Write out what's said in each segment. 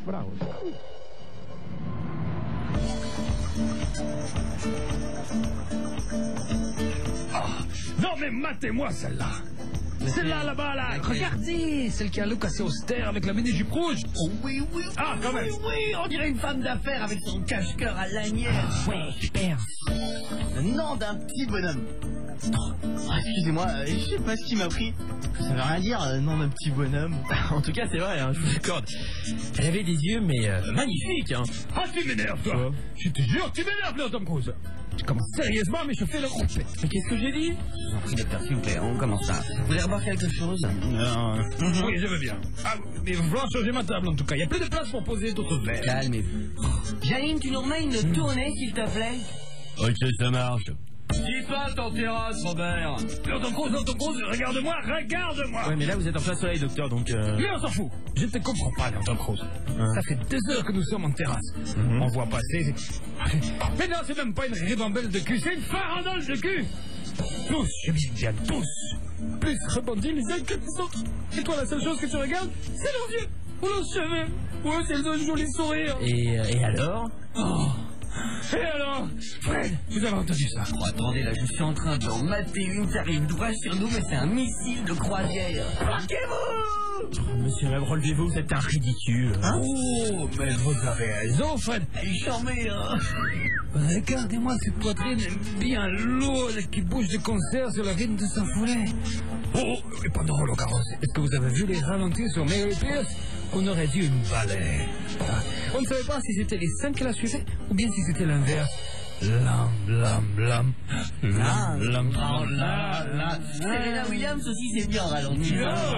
Bravo. Oh, non mais matez-moi celle-là. Celle-là, là-bas, là. Regardez, celle qui a un look assez austère avec la mini-jupe rouge. Oh oui, oui, ah, quand même. Oui, on dirait une femme d'affaires avec son cache-cœur à lanière. Ouais, super. Le nom d'un petit bonhomme. Oh, excusez-moi, je sais pas ce qui m'a pris. Ça veut rien dire, le nom d'un petit bonhomme. En tout cas, c'est vrai, hein, je vous accorde. Elle avait des yeux, mais magnifiques, hein. Ah, tu m'énerves, toi. Je te jure, tu m'énerves, là, Tom Cruise. Tu commences sérieusement, mais je fais le rompé. Mais qu'est-ce que j'ai dit? Je vous en prie, docteur, s'il vous plaît, on commence là. Vous voulez revoir quelque chose? Non. Oui, je veux bien. Ah, mais il va falloir changer ma table, en tout cas. Il n'y a plus de place pour poser d'autres verres. Calmez-vous. Janine, tu nous remets une tournée, s'il te plaît? Ok, ça marche. Dis pas ton terrasse, Robert. Tom Cruise, regarde-moi. Ouais, mais là, vous êtes en plein soleil, docteur, donc... Mais on s'en fout. Je ne te comprends pas, Tom Cruise. Ça fait 2 heures que nous sommes en terrasse. On voit passer... Mais non, c'est même pas une ribambelle de cul, c'est une farandole de cul. Tous, je dis bien tous. Plus rebondis les uns que les autres. Et toi, la seule chose que tu regardes, c'est leurs yeux. Ou leurs cheveux. Ou c'est un joli sourire. Et alors? Oh. Et alors, Fred, vous avez entendu ça? Oh, attendez, là, je suis en train d'en mater une qui arrive droit sur nous, mais c'est un missile de croisière. Marquez-vous! Oh, monsieur Webb, relevez-vous, vous êtes un ridicule. Hein? Oh, mais vous avez raison, Fred. Elle est charmée, hein? Regardez-moi cette poitrine bien lourde qui bouge de concert sur la rythme de sa foulée. Oh, et pas drôle, Carrosse. Est-ce que vous avez vu les ralentis sur Mary Pierce? On aurait dû une balai. On ne savait pas si c'était les 5 qui la suivaient ou bien si c'était l'inverse. Lam, lam, lam. Lam, lam, lam, lam. Serena Williams aussi, c'est bien ralenti.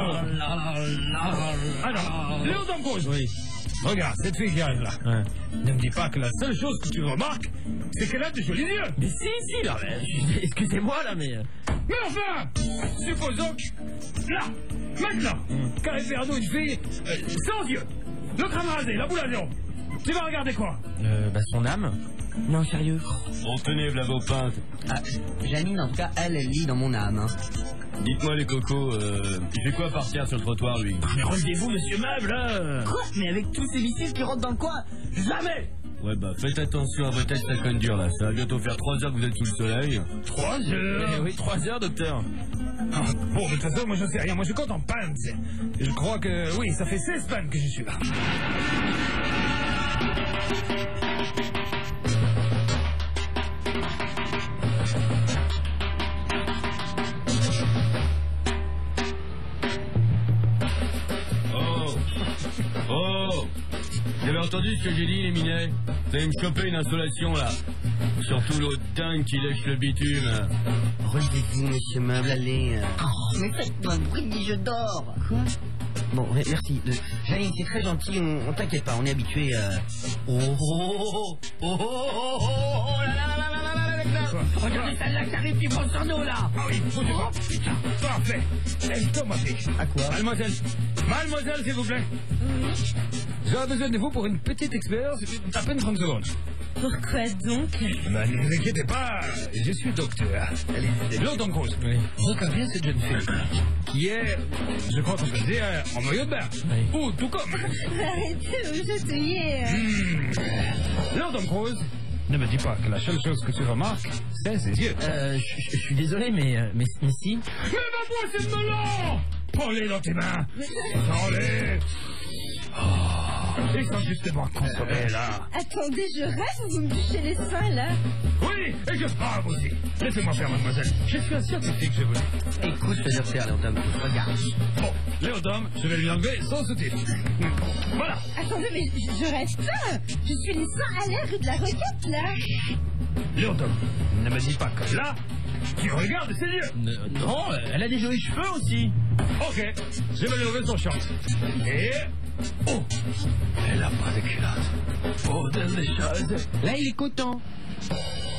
Alors, Léo Tom Cruise. Oui. Regarde, cette fille qui arrive là. Ouais. Ne me dis pas que la seule chose que tu remarques, c'est qu'elle a de jolis yeux. Mais si, là, excusez-moi, là, mais... Mais enfin, supposons que... Là, maintenant, Carré Ferrado, une fille sans yeux, le crâne rasé, la boule à lion. Tu vas regarder quoi? son âme? Non, sérieux. On tenez, v'là vos pintes. Ah, Janine, en tout cas, elle lit dans mon âme. Hein. Dites-moi, les cocos, il fait quoi par terre sur le trottoir, lui? Mais relevez-vous, monsieur Meuble, là. Quoi? Mais avec tous ces missiles qui rentrent dans le coin, jamais! Ouais, bah, faites attention à vos têtes, ça conne dur, là. Ça va bientôt faire 3 heures que vous êtes sous le soleil. 3 heures? Eh oui, 3 heures, docteur. Ah, bon, de toute façon, moi je sais rien, moi je compte en pannes. Je crois que, oui, ça fait 16 pannes que je suis là. Oh! Vous avez entendu ce que j'ai dit, les minets? Vous allez me choper une insolation, là. Surtout l'autre dingue qui lèche le bitume. Relevez-vous, monsieur Meuble, allez. Mais faites-moi un bruit, je dors. Quoi? Bon, merci. Janine, c'est très gentil, on t'inquiète pas, on est habitué. Oh, là là là là là là là là. Regardez celle-là qui arrive, qui prend sur nous, là. Ah oui, bougez pas. Putain, parfait. Lève-toi, ma fille. À quoi? Mademoiselle, s'il vous plaît. J'aurais besoin de vous pour une petite expérience d'à peine 30 secondes. Pourquoi donc? Ne vous inquiétez pas, je suis docteur. Allez, Léo Tom Cruise. Oui. Regardez cette jeune fille qui est, je crois qu'on peut dire, en maillot de bain. Oui. Ou tout comme. Arrêtez de me chatouiller. Léo Tom Cruise, ne me dis pas que la seule chose que tu remarques, c'est ses yeux. Je suis désolé, mais si... Mais ma voix, c'est de melon! Prends-les dans tes mains. Prends-les. Oh, ils sont justement consommés, là. Attendez, je rêve, vous me touchez les seins, là. Oui, et je frappe aussi. Laissez-moi faire, mademoiselle. Je suis un scientifique, je vous dis. Écoute, le docteur, Léo Tom, regarde. Bon, Léo Tom, je vais lui enlever son sous-titre. Voilà. Attendez, mais je rêve pas. Je suis les seins à l'air rue de la Roquette, là. Léo Tom, ne me dis pas que là, tu regardes ses yeux. Non, elle a des jolis cheveux aussi. Ok, je vais lui lever son champ. Et... Oh, elle a pas de culotte. Oh, des choses. Là, il est content.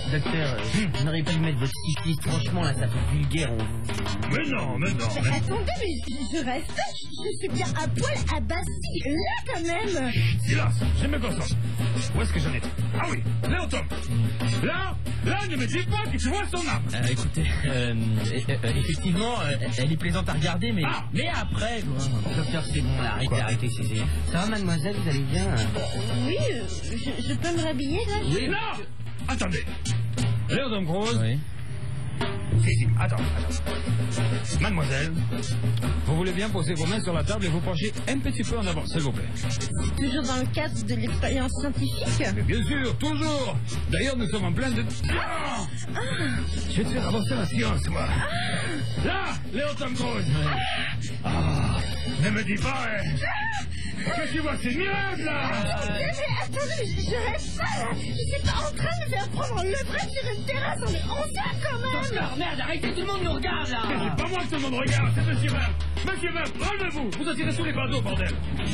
Docteur, vous n'auriez pas dû mettre votre cycliste. Franchement, là, ça fait vulgaire. Mais non. Mais attendez, mais je reste. Je suis bien à poil à Bastille, là quand même. Silence, je me concentre. Où est-ce que j'en étais? Ah oui, là, Tom. Là, ne me dis pas que tu vois son âme. Écoutez, effectivement, elle est plaisante à regarder, mais après, quoi. Docteur, c'est bon, là, arrêtez. Ça va, mademoiselle, vous allez bien? Oui, je peux me rhabiller là? Oui. Non. Attendez. Léon Grosse. Oui. Si, attends. Mademoiselle, vous voulez bien poser vos mains sur la table et vous pencher un petit peu en avant, s'il vous plaît. Toujours dans le cadre de l'expérience scientifique? Mais bien sûr, toujours. D'ailleurs, nous sommes en plein de... Je vais te faire avancer la science, moi. Là, Léon Grosse. Ne me dis pas, que tu vois ces nuages, là. Mais attendez, je reste pas là. Je suis pas en train de faire prendre le vrai sur une terrasse. On est honteux quand même. Docteur, merde, arrêtez, tout le monde nous regarde, là. C'est pas moi que tout le monde regarde, c'est Monsieur Veuve. Monsieur Veuve, relevez-vous. Vous attirez tous les bardeaux, bordel.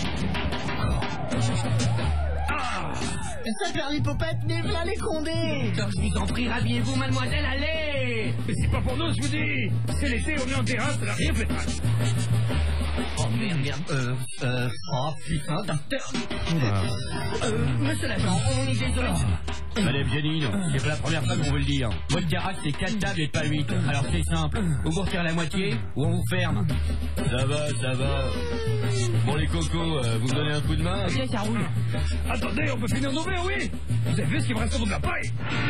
Ça perd l'hypopète, mais voilà les condés. Docteur, je vous en prie, rhabillez-vous, mademoiselle, allez. Mais c'est pas pour nous, je vous dis. C'est l'été, on est en terrasse, ça n'a rien fait de mal. Oh merde. Oh putain, docteur. Monsieur l'agent, on est désolé. Madame Janine, c'est pas la première fois qu'on vous le dit. Votre terrasse, c'est 4 tables et pas 8. Alors c'est simple. Ou vous retirez la moitié, ou on vous ferme. Ça va. Bon, les cocos, vous me donnez un coup de main? Ok, ça roule. Attendez, on peut finir nos verres, oui. Vous avez vu ce qui me reste de la paille?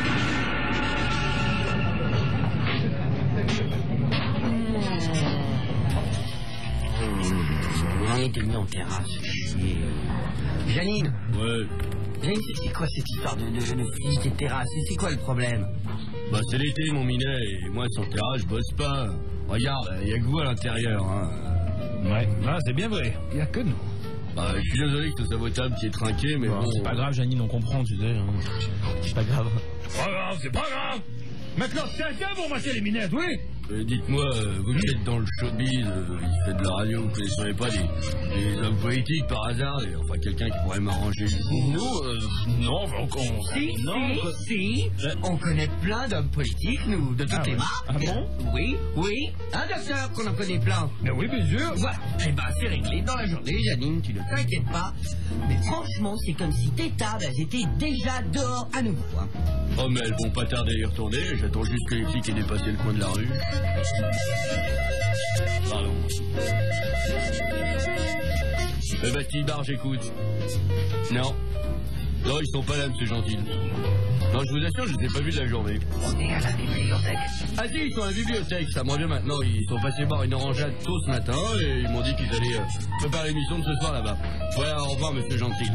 On était mis en terrasse. Janine. Ouais. Janine, c'est quoi cette histoire de physique et de terrasse? C'est quoi le problème? Bah, c'est l'été, mon minet, et moi, sans terrasse, je bosse pas. Regarde, y a que vous à l'intérieur, hein. Ouais, là, c'est bien vrai. Il y a que nous. Bah, je suis désolé que ce soit votre table qui est trinquée, mais bon... C'est pas grave, Janine, on comprend, tu sais. C'est pas grave. C'est pas grave. Maintenant, quelqu'un pour masser les minettes, oui? Dites-moi, vous qui êtes dans le showbiz, qui fait de la radio, vous connaissez pas des hommes politiques par hasard, enfin quelqu'un qui pourrait m'arranger le coup? Non, Si, on connaît plein d'hommes politiques, nous, de toutes les marques. Ah bon? Oui. Un docteur qu'on en connaît plein. Mais oui, bien sûr. Voilà, eh ben c'est réglé dans la journée, Janine, tu ne t'inquiètes pas. Mais franchement, c'est comme si tes tables, elles étaient déjà dehors à nouveau. Hein. Oh, mais elles vont pas tarder à y retourner, j'attends juste que les flics aient dépassé le coin de la rue. Pardon. Bastille Bar, j'écoute. Non, ils sont pas là, monsieur Gentil. Non, je vous assure, je les ai pas vus de la journée. On est à la bibliothèque. Ah si, ils sont à la bibliothèque, ça me revient maintenant. Ils sont passés boire une orangeade tôt ce matin et ils m'ont dit qu'ils allaient préparer l'émission de ce soir là-bas. Voilà, au revoir, monsieur Gentil.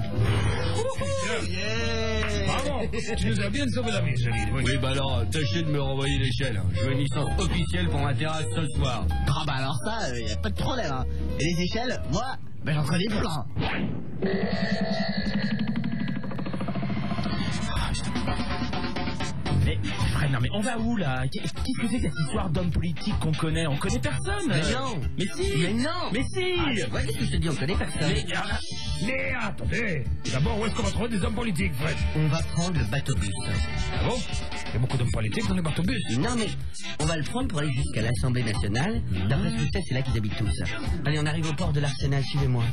Bravo, tu nous as bien sauvé la vie, Janine. Oui, bah alors, tâchez de me renvoyer l'échelle. Je veux une licence officielle pour ma terrasse ce soir. Ah bah alors ça, y a pas de problème. Hein. Et les échelles, moi, j'en connais plein. Mais, frère, non mais on va où là? Qu'est-ce que c'est cette histoire d'homme politique qu'on connaît? On connaît personne. Mais non. Mais si. Mais non. Mais si. Ouais, qu'est-ce que je te dis? On connaît personne. Mais attendez. D'abord, où est-ce qu'on va trouver des hommes politiques, Fred? On va prendre le bateau-bus. Ah bon? Il y a beaucoup d'hommes politiques dans les bateaux-bus. Non mais, on va le prendre pour aller jusqu'à l'Assemblée nationale. D'après ce que je sais, c'est là qu'ils habitent tous. Allez, on arrive au port de l'Arsenal, suivez-moi.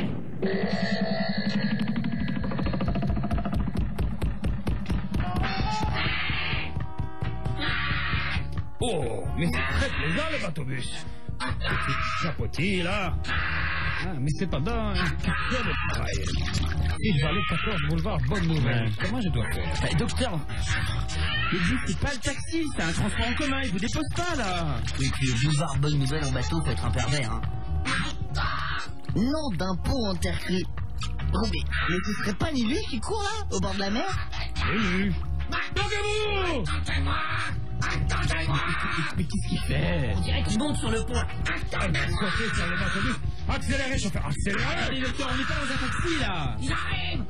Oh, mais c'est très plaisant, le bateau-bus. Petit chapeautis, là. Ah, mais c'est pendant une question de travail. Si je vais aller 14 boulevard Bonne Nouvelle, comment je dois faire? Docteur, le bus c'est pas le taxi, c'est un transport en commun, il vous dépose pas là. Oui, puis le boulevard Bonne Nouvelle en bateau, faut être un pervers, hein. Nom d'un pont en terre crue. Oh, mais ce serait pas Nilu qui court là, au bord de la mer? Oui. Bloquez-vous! Mais qu'est-ce qu'il fait? On dirait qu'il monte sur le pont. Sortez sur le bateau-bus. Accélérez, chauffeur, accélérez! Allez docteur, on n'est pas dans un taxi là. J'arrive.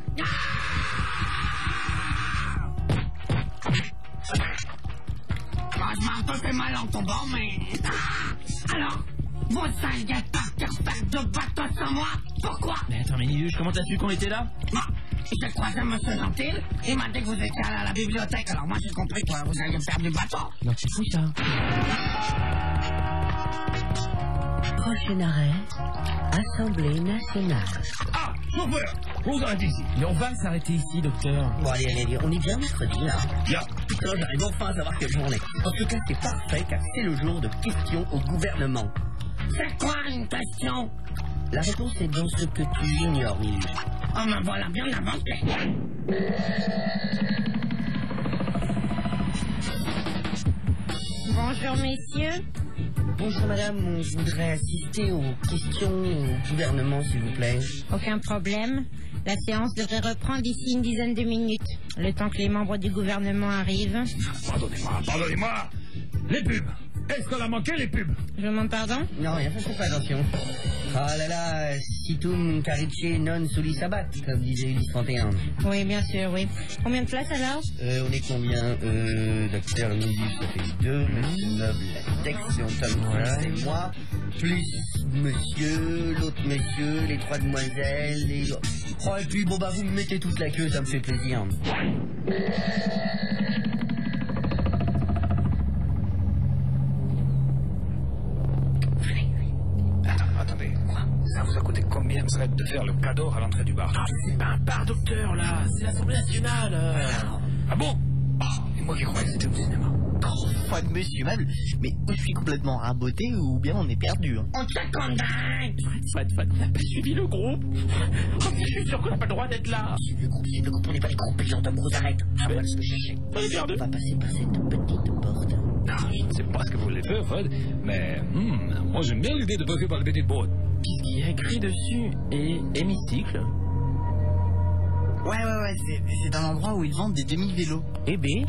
Franchement, un peu fait mal en tombant, mais... Alors, vos sales gâteaux de bateau sans moi, Pourquoi? Mais attends, mais Niluche, comment t'as su qu'on était là? Moi, j'ai croisé M. Gentil. Il m'a dit que vous étiez allé à la bibliothèque. Alors moi, j'ai compris que vous alliez faire du bateau. Non, c'est fou ça. Prochain arrêt, Assemblée nationale. Ah, chauffeur, vous arrêtez ici. Mais on va s'arrêter ici, docteur. Bon, allez, on est bien mercredi, là. Bien. Putain, j'arrive enfin à savoir quelle journée. En tout cas, c'est parfait, car c'est le jour de questions au gouvernement. C'est quoi une question? La réponse est dans ce que tu ignores, Niluche. Oh, me voilà bien inventé. Bonjour, messieurs. Bonjour, madame, on voudrait assister aux questions au gouvernement, s'il vous plaît. Aucun problème. La séance devrait reprendre d'ici une dizaine de minutes, le temps que les membres du gouvernement arrivent. Pardonnez-moi. Les pubs. Est-ce qu'on a manqué les pubs? Je vous demande pardon? Non, rien, faites pas attention. Ah là là, situm carice non soli sabat, comme disait Ulysse 31. Oui, bien sûr, oui. Combien de places alors? On est combien? Docteur Niluche, ça fait 2, monsieur Noble, la section Tom, c'est moi, plus monsieur, l'autre monsieur, les 3 demoiselles, et... Oh, et puis bon bah vous me mettez toute la queue, ça me fait plaisir. Attendez. Ça vous a coûté combien de faire le cadeau à l'entrée du bar? Ah, c'est pas un bar, docteur, là. C'est l'Assemblée nationale. Ah bon? Et moi qui croyais que c'était au cinéma. Enfin, monsieur Mable, mais ou je suis complètement raboté ou bien on est perdu. Hein. On te condamne. Fred, on n'a pas suivi le groupe. Oh, mais je suis sûr qu'on n'a pas le droit d'être là. Le groupe, on n'est pas les groupes, les gens de gros arrête. On va se chercher. On est perdu. On va passer par cette petite porte. Je ne sais pas ce que vous voulez faire, Fred, mais moi j'aime bien l'idée de passer par le petit boîte. Qu'est-ce qu'il y a écrit dessus? Et hémicycle? Ouais, c'est un endroit où ils vendent des demi-vélos. Eh ben.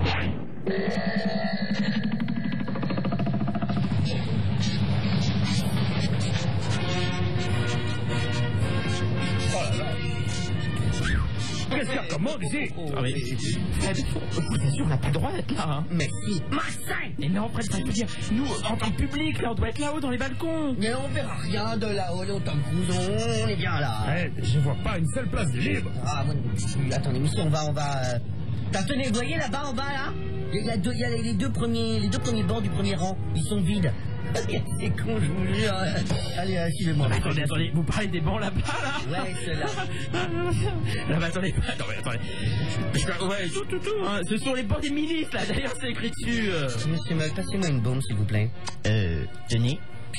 Qu'est-ce qu'il y a comme monde ici? Ah, mais Fred, bien sûr, on n'a pas le droit d'être là, hein. Merci. Marseille. Mais non, Fred, je veux dire, nous, en tant que public, là, on doit être là-haut dans les balcons. Mais on verra rien de là-haut, on Tom Cruise, on est bien là. Je vois pas une seule place de libre. Ah, moi, attendez, monsieur, on va... Tenez, vous voyez là-bas, en bas, là? Il y a les deux premiers bancs du premier rang, ils sont vides. C'est con, je vous jure. Allez, suivez-moi. Attendez, vous parlez des bancs là-bas, là? Ouais, ceux-là. Là, mais attendez. Ouais, tout, hein. Ce sont les bancs des milices, là. D'ailleurs, c'est écrit dessus. Monsieur Mal, passez-moi une bombe, s'il vous plaît. Tenez.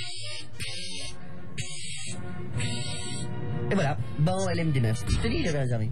Et voilà, banc LMD9. Je te dis, j'avais réservé.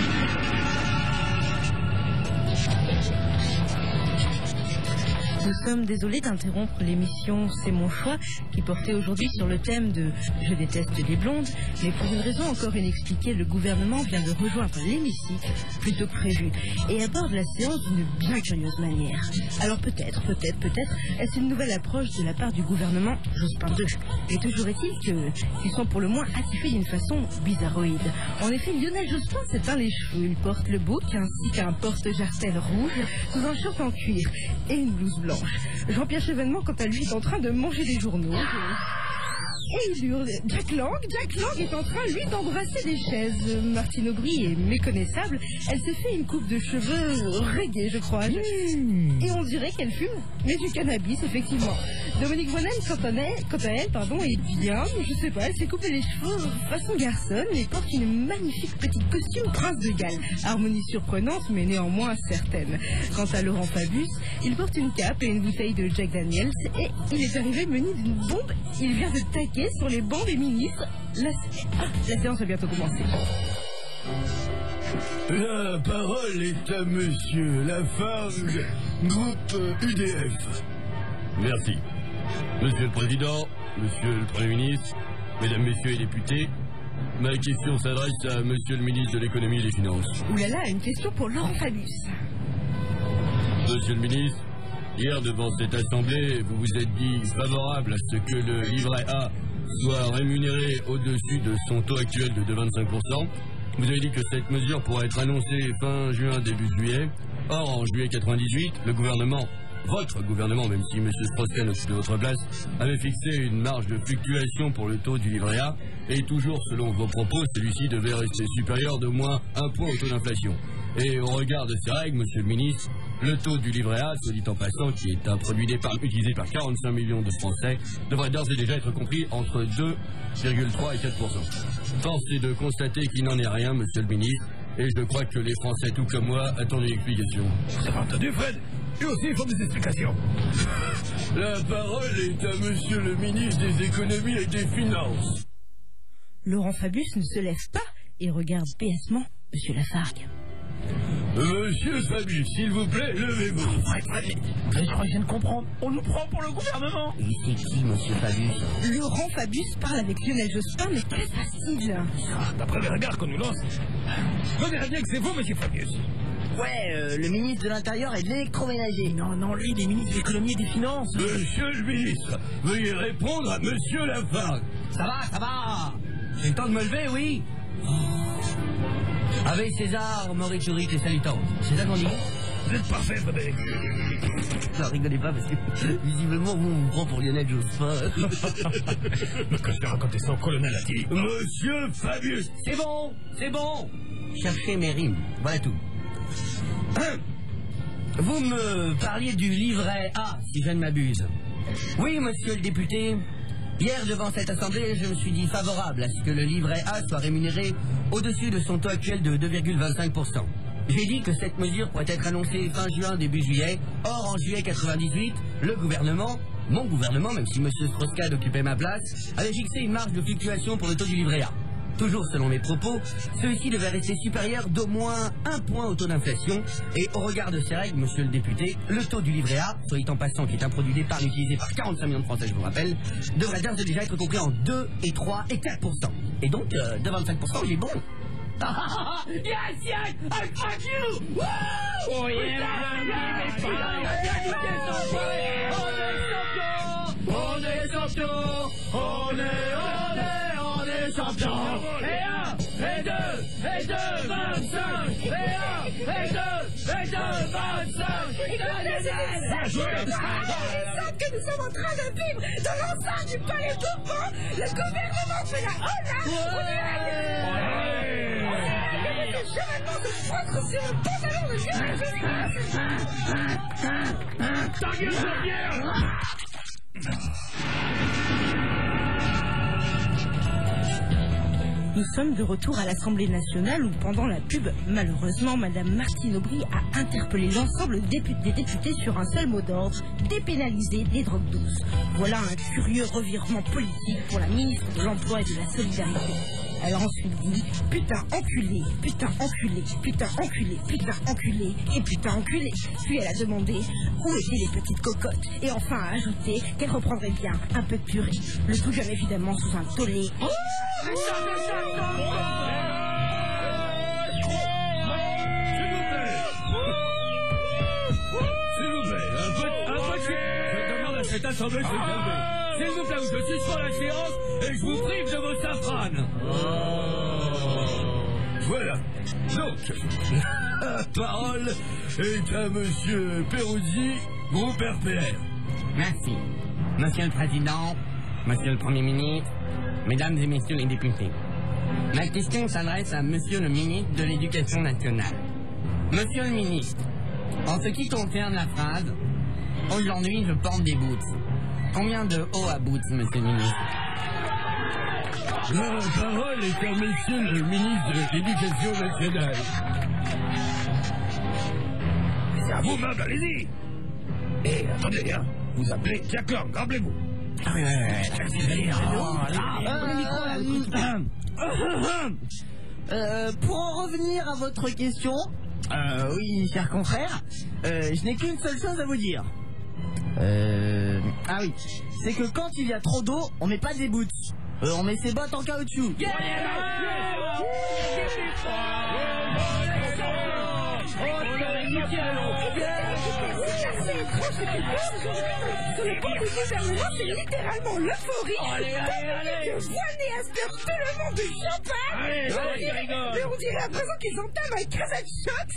Nous sommes désolés d'interrompre l'émission C'est mon choix qui portait aujourd'hui sur le thème de Je déteste les blondes, mais pour une raison encore inexpliquée, le gouvernement vient de rejoindre l'hémicycle plutôt que prévu et aborde la séance d'une bien curieuse manière. Alors peut-être, est-ce une nouvelle approche de la part du gouvernement Jospin II. Et toujours est-il qu'ils sont pour le moins attifés d'une façon bizarroïde. En effet, Lionel Jospin s'est peint les cheveux, il porte le bouc ainsi qu'un porte-jartel rouge sous un short en cuir et une blouse blanche. Jean-Pierre Chevènement, quant à lui, est en train de manger des journaux. Et il hurle. Jack Lang est en train, lui, d'embrasser des chaises. Martine Aubry est méconnaissable. Elle se fait une coupe de cheveux reggae, je crois. Et on dirait qu'elle fume, mais du cannabis, effectivement. Dominique Voynet, quant à elle, est bien, je sais pas, elle s'est coupé les cheveux façon garçonne et porte une magnifique petite costume prince de Galles. Harmonie surprenante, mais néanmoins certaine. Quant à Laurent Fabius, il porte une cape et une bouteille de Jack Daniels et il est arrivé muni d'une bombe. Il vient de taquer sur les bancs des ministres. La séance va bientôt commencer. La parole est à monsieur Lafargue, groupe UDF. Merci. Monsieur le Président, Monsieur le Premier ministre, Mesdames, Messieurs les députés, ma question s'adresse à Monsieur le ministre de l'Économie et des Finances. Oulala, une question pour Laurent Fabius. Monsieur le ministre, hier devant cette assemblée, vous vous êtes dit favorable à ce que le livret A soit rémunéré au-dessus de son taux actuel de 25%. Vous avez dit que cette mesure pourrait être annoncée fin juin, début juillet. Or, en juillet 98, le gouvernement votre gouvernement, même si M. Strauss-Kahn occupe votre place, avait fixé une marge de fluctuation pour le taux du livret A, et toujours selon vos propos, celui-ci devait rester supérieur d'au moins 1 point au taux d'inflation. Et au regard de ces règles, Monsieur le ministre, le taux du livret A, soit dit en passant, qui est un produit d'épargne utilisé par 45 millions de Français, devrait d'ores et déjà être compris entre 2,3 et 4%. Force est de constater qu'il n'en est rien, Monsieur le ministre, et je crois que les Français, tout comme moi, attendent une explication. Vous avez entendu, Fred? Eux aussi, ils font des explications. La parole est à Monsieur le ministre des Économies et des Finances. Laurent Fabius ne se lève pas et regarde piècement Monsieur Lafargue. Monsieur Fabius, s'il vous plaît, levez-vous. Je viens de comprendre. On nous prend pour le gouvernement. Et c'est qui, Monsieur Fabius? Laurent Fabius parle avec Lionel Jospin, mais qu'est-ce facile. D'après les regards qu'on nous lance, on dirait bien que c'est vous, Monsieur Fabius. Ouais, le ministre de l'Intérieur et de l'électroménager. Non, lui, il est ministre de l'économie et des finances. Monsieur le ministre, veuillez répondre à Monsieur Lafargue. Ça va. J'ai le temps de me lever, oui. Avec César, Mauritius et Salutants. C'est ça qu'on dit? Vous êtes parfait, Frédéric. Non, rigolez pas parce que visiblement vous me prend pour Lionel Jospin. Mais quand je t'ai raconté ça au colonel a dit... Monsieur Fabius. C'est bon. Cherchez mes rimes, voilà tout. Vous me parliez du livret A, si je ne m'abuse. Oui, monsieur le député. Hier, devant cette assemblée, je me suis dit favorable à ce que le livret A soit rémunéré au-dessus de son taux actuel de 2,25%. J'ai dit que cette mesure pourrait être annoncée fin juin, début juillet. Or, en juillet 98, le gouvernement, mon gouvernement, même si M. Strauss-Kahn occupait ma place, avait fixé une marge de fluctuation pour le taux du livret A. Toujours selon mes propos, celui-ci devait rester supérieur d'au moins 1 point au taux d'inflation. Et au regard de ces règles, monsieur le député, le taux du livret A, soit dit en passant, qui est un produit d'épargne utilisé par 45 millions de Français, je vous rappelle, devrait d'ores et déjà être compris en 2, et 3 et 4%. Et donc, de 25%, j'ai bon. Yes, I fuck you! Woo! Oh yeah, on est champion! On est champion! Et 1, et 2, et 2, 25! Et 1, et 2, et 2, 25! Il semble que nous sommes en train de vivre dans l'enceinte du palais Bourbon. Le gouvernement fait la hola. Le gouvernement se foutre sur le pantalon de Ta gueule de bière! Nous sommes de retour à l'Assemblée nationale où, pendant la pub, malheureusement, Madame Martine Aubry a interpellé l'ensemble des députés sur un seul mot d'ordre: dépénaliser les drogues douces. Voilà un curieux revirement politique pour la ministre de l'Emploi et de la Solidarité. Elle a ensuite dit putain enculé, putain enculé, putain enculé, putain enculé et putain enculé. Puis elle a demandé où étaient les petites cocottes et enfin a ajouté qu'elle reprendrait bien un peu de purée. Le tout bien évidemment sous un tollé. Cette assemblée s'est calmée. S'il vous plaît, je suspends la séance et je vous prive de vos safranes. Voilà. Donc, la parole est à Monsieur Peruzzi, groupe RPR. Merci. Monsieur le Président, Monsieur le Premier ministre, Mesdames et Messieurs les députés. Ma question s'adresse à Monsieur le ministre de l'Éducation nationale. Monsieur le ministre, en ce qui concerne la phrase « Aujourd'hui, je porte des boots », combien de haut à boots, Monsieur le ministre? La parole est à Monsieur le ministre de l'Éducation nationale. C'est à vous, meuble, allez-y. Et attendez, hein, vous appelez Jack Lang, rappelez-vous. Ah oui, Pour en revenir à votre question, oui, cher confrère, je n'ai qu'une seule chose à vous dire. Ah oui, c'est que quand il y a trop d'eau, on met pas des boots. On met ses bottes en caoutchouc. Yeah! assez étrange ce qui se passe aujourd'hui sur le banc du gouvernement, c'est littéralement l'euphorie. Je vois né à cette heure tout le monde de champagne. Mais on dirait à présent qu'ils entament un Kazakhstan.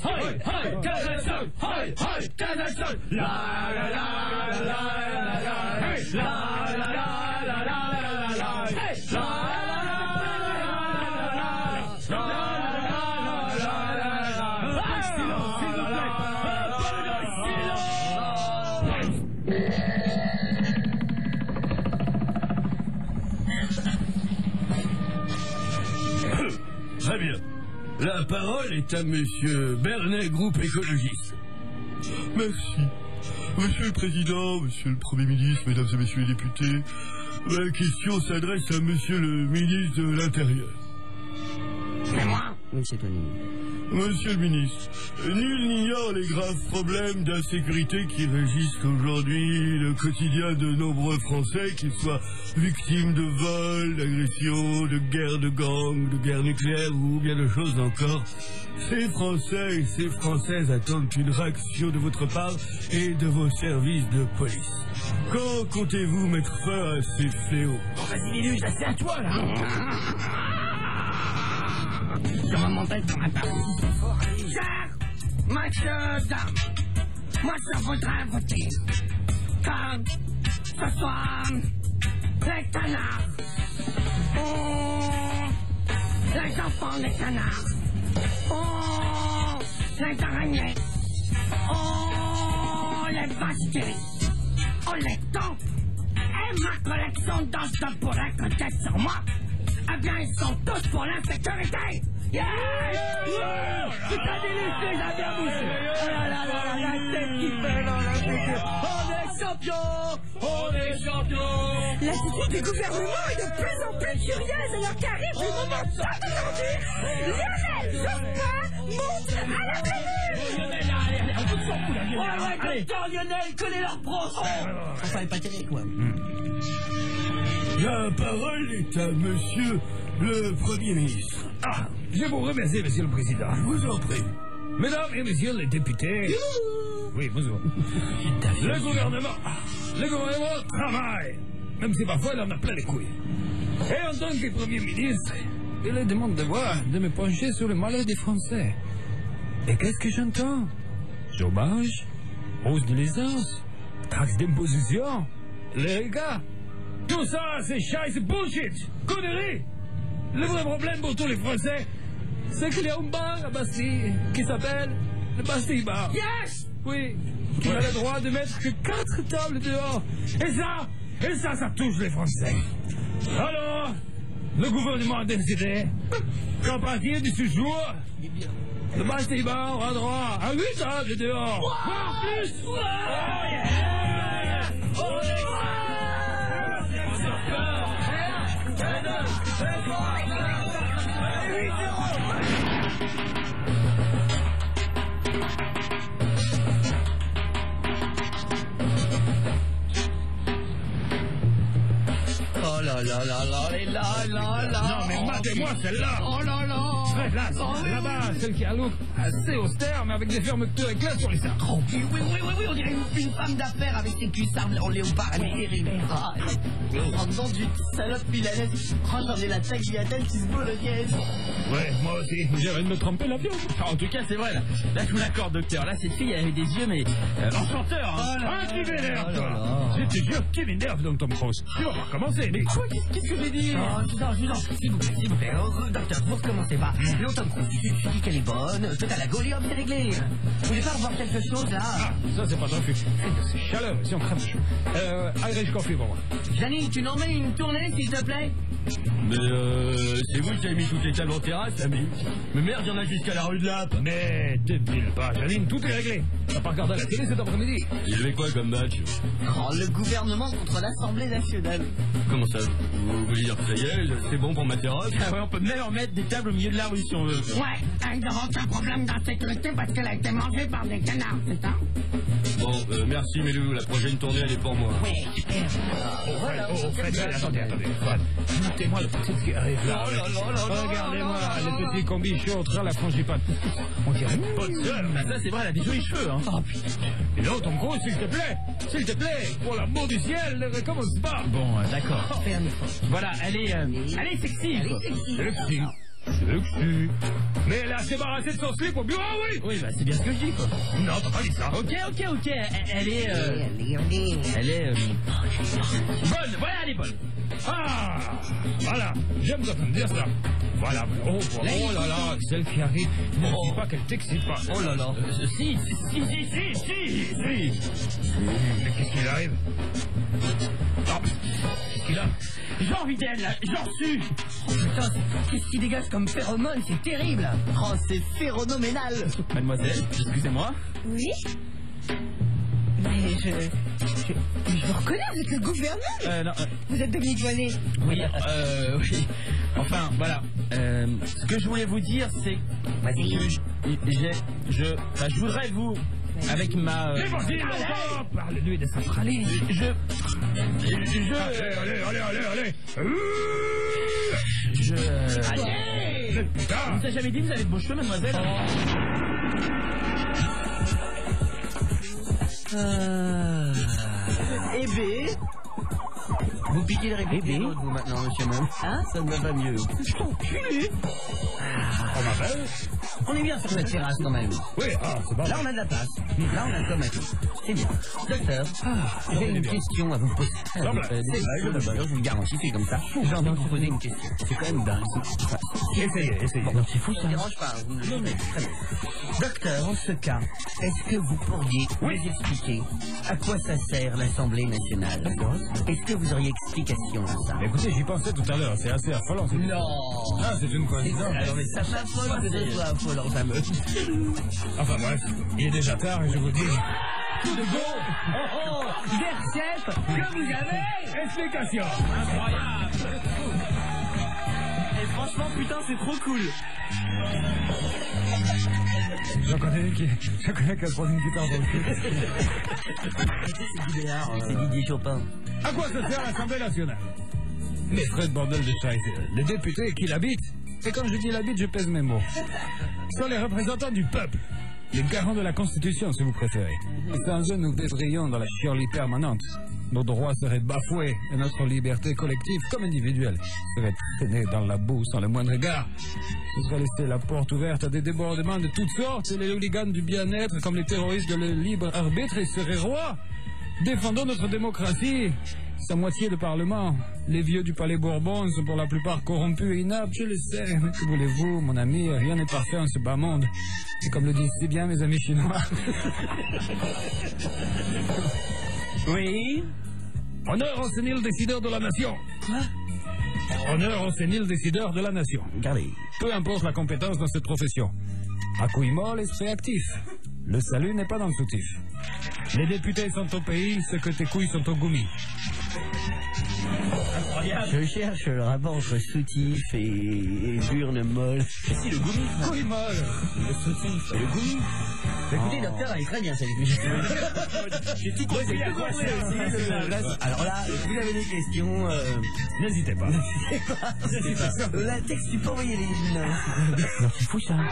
Très bien. La parole est à Monsieur Bernet, groupe écologiste. Merci. Monsieur le Président, Monsieur le Premier ministre, Mesdames et Messieurs les députés, ma question s'adresse à Monsieur le ministre de l'Intérieur. C'est moi. Oui, c'est toi, Monsieur le ministre, nul n'ignore les graves problèmes d'insécurité qui régissent aujourd'hui le quotidien de nombreux Français, qu'ils soient victimes de vols, d'agressions, de guerres de gangs, de guerres nucléaires ou bien de choses encore. Ces Français et ces Françaises attendent une réaction de votre part et de vos services de police. Quand comptez-vous mettre fin à ces fléaux? Vas-y, Lulu, ça c'est à toi, là. Je vais monter dans ma table. Cher monsieur, dame, moi je voudrais voter que ce soit les canards ou les enfants des canards ou les araignées ou les basquets ou les tons et ma collection d'os de pourrait compter sur moi. Eh bien, ils sont tous pour l'insécurité. Yeah! C'est un délice, les amis, à bouger. Oh là là là là, la tête qui fait, là, la tête. On est champions! On est champions! L'attitude du gouvernement est de plus en plus curieuse alors qu'arrive le moment tant attendu. Lionel Jospin monte à la tribune. Lionel, connais leur profond! Enfin, pas terrible, quoi. La parole est à Monsieur le Premier ministre. Ah, je vous remercie, Monsieur le Président. Je vous en prie. Mesdames et Messieurs les députés. Oui, bonjour. Le gouvernement travaille, même si parfois il en a plein les couilles. Et en tant que Premier ministre, il est de mon devoir de me pencher sur le malheur des Français. Et qu'est-ce que j'entends? Chômage, hausse de l'essence, taxe d'imposition, les gars. Tout ça, c'est scheiße bullshit, conneries. Le vrai problème pour tous les Français, c'est qu'il y a un bar à Bastille qui s'appelle le Bastille Bar. Yes! Oui, qui a le droit de mettre que 4 tables dehors. Et ça touche les Français. Alors, le gouvernement a décidé qu'à partir de ce jour, le Bastille Bar aura droit à 8 tables dehors. Voire plus. Oh yeah! Oh yeah! Oh là là là là là là là. Non mais matez-moi celle-là. Oh là là. Là-bas, celle qui a l'eau assez austère, mais avec des fermetures éclats sur les seins. Oh, oui, on dirait une femme d'affaires avec ses cuissards en léopard, elle est terrible. Ah, en dedans du salope milanaise, oh, j'en ai la tagliatelle qui se bolognaise. Ouais, moi aussi, j'ai envie de me tremper l'avion. En tout cas, c'est vrai, là je vous l'accorde, docteur. Là, cette fille, elle avait des yeux, mais enchanteur, hein. Ah, tu m'énerves, toi. Je te jure, tu m'énerves, donc Tom Cruise. Tu vas pas recommencer, mais... Quoi? Qu'est-ce que j'ai dit? Oh, je vous en, s'il vous plaît. Oh, docteur, vous recommencez pas. Longtemps que tu dis qu'elle est bonne, tout à la Gaulium, c'est réglé. Vous voulez pas revoir quelque chose, là? Ah, ça, c'est pas ton fut. C'est chaleur, si on crame chaud. Irish coffee pour moi. Janine, tu n'en mets une tournée, s'il te plaît? Mais c'est vous qui avez mis toutes les tables en terrasse, ami. Mais merde, il y en a jusqu'à la rue de Lappe. Mais débile pas, Janine, tout est réglé. T'as pas regardé la télé cet après-midi? Il y avait quoi comme match? Oh, le gouvernement contre l'Assemblée nationale. Comment ça? Vous voulez dire que ça y est, c'est bon pour ma terrasse? Ah ouais, on peut même en mettre des tables au milieu de la oui, si on veut. Ouais, elle n'aura aucun problème d'insécurité parce qu'elle a été mangée par des canards, c'est ça? Bon, merci mes loulous, la prochaine tournée elle est pour moi. Oui, super. Attendez. Montez-moi le petit qui arrive là. Regardez-moi, le petit combi chaud, train la frangipane. On dirait une bonne sœur. Ça, c'est vrai, elle a des jolis cheveux, hein. Oh putain. Et l'autre, Tom Cruise, s'il te plaît, pour l'amour du ciel, ne recommence pas. Bon, d'accord. Voilà, elle est sexy. Sexy. Mais elle a débarrassé de son slip au bureau, oui. Oui, bah c'est bien ce que je dis, quoi. Non, t'as pas dit ça. Ok. Elle est bonne. Voilà, elle est bonne. Ah, voilà, j'aime entendre dire ça. Voilà, oh là là, celle qui arrive, ne dis pas qu'elle t'excite pas. Oh là là. Si. Mais qu'est-ce qu'il arrive? Ah, qu'est-ce qu'il a? J'ai envie d'elle, j'en suis. Oh putain, qu'est-ce qui dégage comme phéromone, c'est terrible. Oh, c'est phéronoménal. Mademoiselle, excusez-moi. Oui. Mais je vous reconnais, vous êtes le gouverneur. Non. Vous êtes Dominique Voynet. Oui. Enfin, voilà. Ce que je voulais vous dire, c'est je voudrais vous, avec ma. Parle-lui de sa praline. Allez. Putain. On vous a jamais dit que vous avez de beaux cheveux, mademoiselle. Eh bien, vous piquez le répété vous maintenant, monsieur même. Hein? Ça ne va pas mieux. Je t'enculé. On m'appelle? On est bien sur cette terrasse quand même. Oui, c'est bon. Là, on a de la place. Là, on a comme tout. C'est bien. Docteur, j'ai une question à vous poser. C'est vrai, je vous le garantis, c'est comme ça. J'ai envie de vous poser une question. C'est quand même dingue. Essayez. Non, c'est fou, ça. Ça ne dérange pas. Non, mais très bien. Docteur, en ce cas, est-ce que vous pourriez nous expliquer à quoi ça sert l'Assemblée nationale? Est-ce que vous auriez explication à ça? Écoutez, j'y pensais tout à l'heure, c'est assez affolant. Non. Ah, c'est une coïncidence. Alors, mais ça m'affole que ce soit affolant, ça me... Enfin bref, il est déjà tard et je vous dis... Coup de go. Verchef, que vous avez. Explication. Incroyable. Et franchement, putain, c'est trop cool. J'en connais qui a prendre une guitare dans le cul. C'est Didier Chopin. À quoi ça sert l'Assemblée nationale? Mais Fred bordel de Scheiße, les députés qui l'habitent, et quand je dis l'habitent, je pèse mes mots, sont les représentants du peuple, les garants de la Constitution, si vous préférez. Sans eux, nous vivrions dans la chienlit permanente. Nos droits seraient bafoués et notre liberté collective comme individuelle serait traînée dans la boue sans le moindre égard. Ce serait laisser la porte ouverte à des débordements de toutes sortes et les hooligans du bien-être comme les terroristes de le libre arbitre ils seraient rois. Défendons notre démocratie. Sa moitié de parlement. Les vieux du palais Bourbon sont pour la plupart corrompus et inaptes, je le sais. Mais que voulez-vous, mon ami, rien n'est parfait en ce bas monde. Et comme le disent si bien mes amis chinois. Oui. Honneur au sénile décideur de la nation. Quoi? Honneur au sénile décideur de la nation. Regardez. Peu importe la compétence dans cette profession. À couille molle, esprit actif. Le salut n'est pas dans le soutif. Les députés sont au pays, ce que tes couilles sont au goumi. Incroyable. Je cherche le rapport entre soutif et burne molle. Si, le goumi. Couille molle. Le soutif. Le goumi. Écoutez, docteur, elle est très bien, cette émission. J'ai tout compris. Alors là, vous avez des questions, n'hésitez pas. La texte, tu peux envoyer les... Non, c'est fou, ça.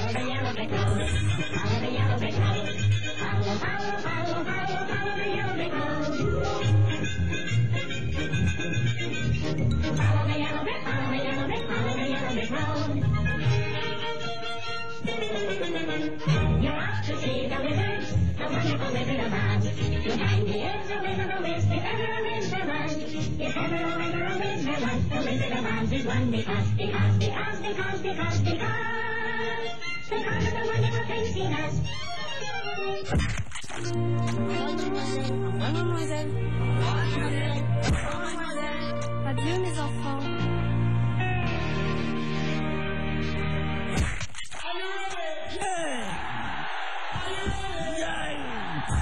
You're off to see the wizard, the wonderful wizard of Oz. To find the is a wizard of Wiz, if ever a wiz there was. If ever a wiz there was, the Wizard of Oz is one because of the wonderful things he does. Mademoiselle. Adieu mes enfants.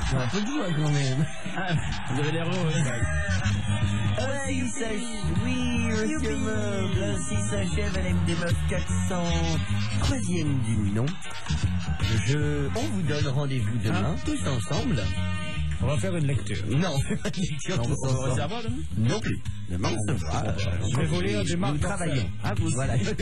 C'est un peu doux, hein, quand même. Vous avez l'air heureux. Ainsi s'achève, oui, monsieur Meuble, ainsi s'achève LM des Meufs 403e du nom. On vous donne rendez-vous demain, tous ensemble. On va faire une lecture. Non, on fait pas de lecture tous ensemble. Non plus. Demain, on se voit. Je vais vous lire du Marc. Nous travaillons. Ah, vous voilà. Donc,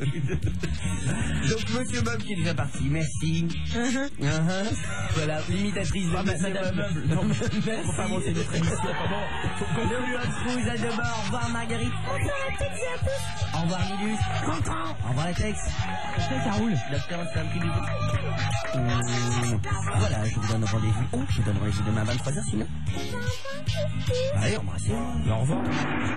monsieur Meuble qui est déjà parti, merci. Voilà, l'imitatrice de Madame Meuble. Non, merci. Enfin, bon, c'est notre émission. On vous à demain. Au revoir, Marguerite. Au revoir, Lilus. Au revoir, Latex. Ça roule. Docteur, on se fait un petit bisou. Voilà, je vous donne rendez-vous. Je vous donne rendez-vous demain à 23h, sinon. Allez, embrassez. Au revoir.